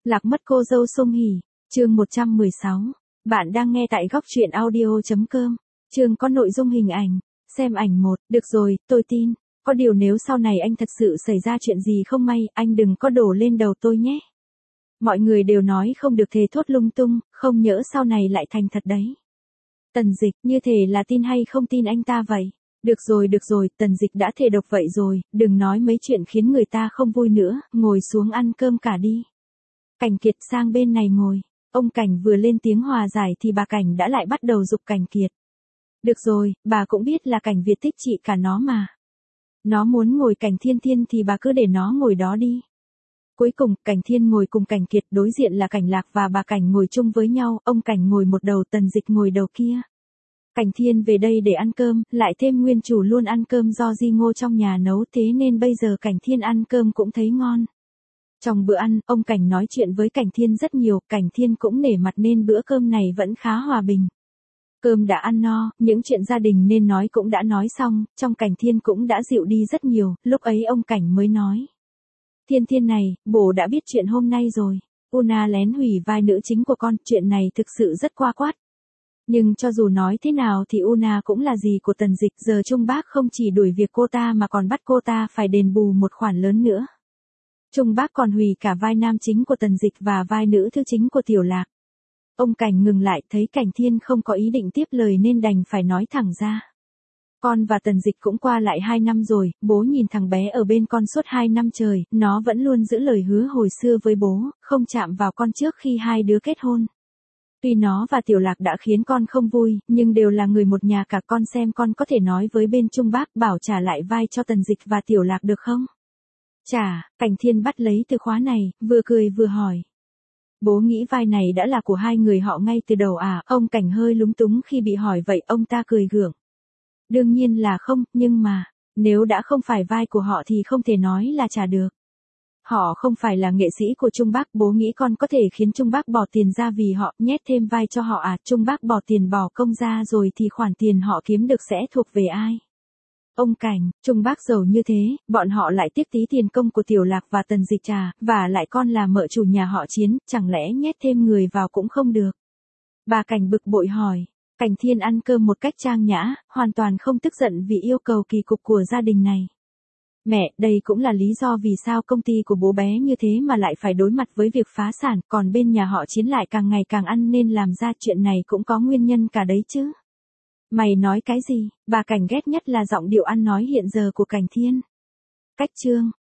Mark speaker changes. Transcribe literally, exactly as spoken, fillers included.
Speaker 1: Lạc mất cô dâu Song Hỷ, chương một trăm mười sáu. Bạn đang nghe tại góc truyện audio chấm com. Chương có nội dung hình ảnh. Xem ảnh một, được rồi, tôi tin. Có điều nếu sau này anh thật sự xảy ra chuyện gì không may, anh đừng có đổ lên đầu tôi nhé. Mọi người đều nói không được thề thốt lung tung, không nhỡ sau này lại thành thật đấy. Tần Dịch, như thể là tin hay không tin anh ta vậy. Được rồi được rồi, Tần Dịch đã thề độc vậy rồi, đừng nói mấy chuyện khiến người ta không vui nữa, ngồi xuống ăn cơm cả đi. Cảnh Kiệt sang bên này ngồi, ông Cảnh vừa lên tiếng hòa giải thì bà Cảnh đã lại bắt đầu giục Cảnh Kiệt. Được rồi, bà cũng biết là Cảnh Việt thích chị cả nó mà. Nó muốn ngồi Cảnh Thiên Thiên thì bà cứ để nó ngồi đó đi. Cuối cùng, Cảnh Thiên ngồi cùng Cảnh Kiệt, đối diện là Cảnh Lạc và bà Cảnh ngồi chung với nhau, ông Cảnh ngồi một đầu, Tần Dịch ngồi đầu kia. Cảnh Thiên về đây để ăn cơm, lại thêm nguyên chủ luôn ăn cơm do Di Ngô trong nhà nấu, thế nên bây giờ Cảnh Thiên ăn cơm cũng thấy ngon. Trong bữa ăn, ông Cảnh nói chuyện với Cảnh Thiên rất nhiều, Cảnh Thiên cũng nể mặt nên bữa cơm này vẫn khá hòa bình. Cơm đã ăn no, những chuyện gia đình nên nói cũng đã nói xong, trong Cảnh Thiên cũng đã dịu đi rất nhiều, lúc ấy ông Cảnh mới nói. Thiên Thiên này, bố đã biết chuyện hôm nay rồi. Una lén hủy vai nữ chính của con, chuyện này thực sự rất qua quát. Nhưng cho dù nói thế nào thì Una cũng là dì của Tần Dịch, giờ Trung Bác không chỉ đuổi việc cô ta mà còn bắt cô ta phải đền bù một khoản lớn nữa. Trung Bác còn hủy cả vai nam chính của Tần Dịch và vai nữ thứ chính của Tiểu Lạc. Ông Cảnh ngừng lại, thấy Cảnh Thiên không có ý định tiếp lời nên đành phải nói thẳng ra. Con và Tần Dịch cũng qua lại hai năm rồi, bố nhìn thằng bé ở bên con suốt hai năm trời, nó vẫn luôn giữ lời hứa hồi xưa với bố, không chạm vào con trước khi hai đứa kết hôn. Tuy nó và Tiểu Lạc đã khiến con không vui, nhưng đều là người một nhà cả, con xem con có thể nói với bên Trung Bác bảo trả lại vai cho Tần Dịch và Tiểu Lạc được không? Trả, Cảnh Thiên bắt lấy từ khóa này, vừa cười vừa hỏi. Bố nghĩ vai này đã là của hai người họ ngay từ đầu à? Ông Cảnh hơi lúng túng khi bị hỏi vậy, ông ta cười gượng. Đương nhiên là không, nhưng mà, nếu đã không phải vai của họ thì không thể nói là trả được. Họ không phải là nghệ sĩ của Trung Bác, bố nghĩ con có thể khiến Trung Bác bỏ tiền ra vì họ, nhét thêm vai cho họ à? Trung Bác bỏ tiền bỏ công ra rồi thì khoản tiền họ kiếm được sẽ thuộc về ai? Ông Cảnh, Trung Bác giàu như thế, bọn họ lại tiếp tí tiền công của Tiểu Lạc và Tần Dịch à, và lại con là mợ chủ nhà họ Chiến, chẳng lẽ nhét thêm người vào cũng không được? Bà Cảnh bực bội hỏi. Cảnh Thiên ăn cơm một cách trang nhã, hoàn toàn không tức giận vì yêu cầu kỳ cục của gia đình này. Mẹ, đây cũng là lý do vì sao công ty của bố bé như thế mà lại phải đối mặt với việc phá sản, còn bên nhà họ Chiến lại càng ngày càng ăn nên làm ra chuyện này cũng có nguyên nhân cả đấy chứ. Mày nói cái gì? Bà Cảnh ghét nhất là giọng điệu ăn nói hiện giờ của Cảnh Thiên. Cách chương,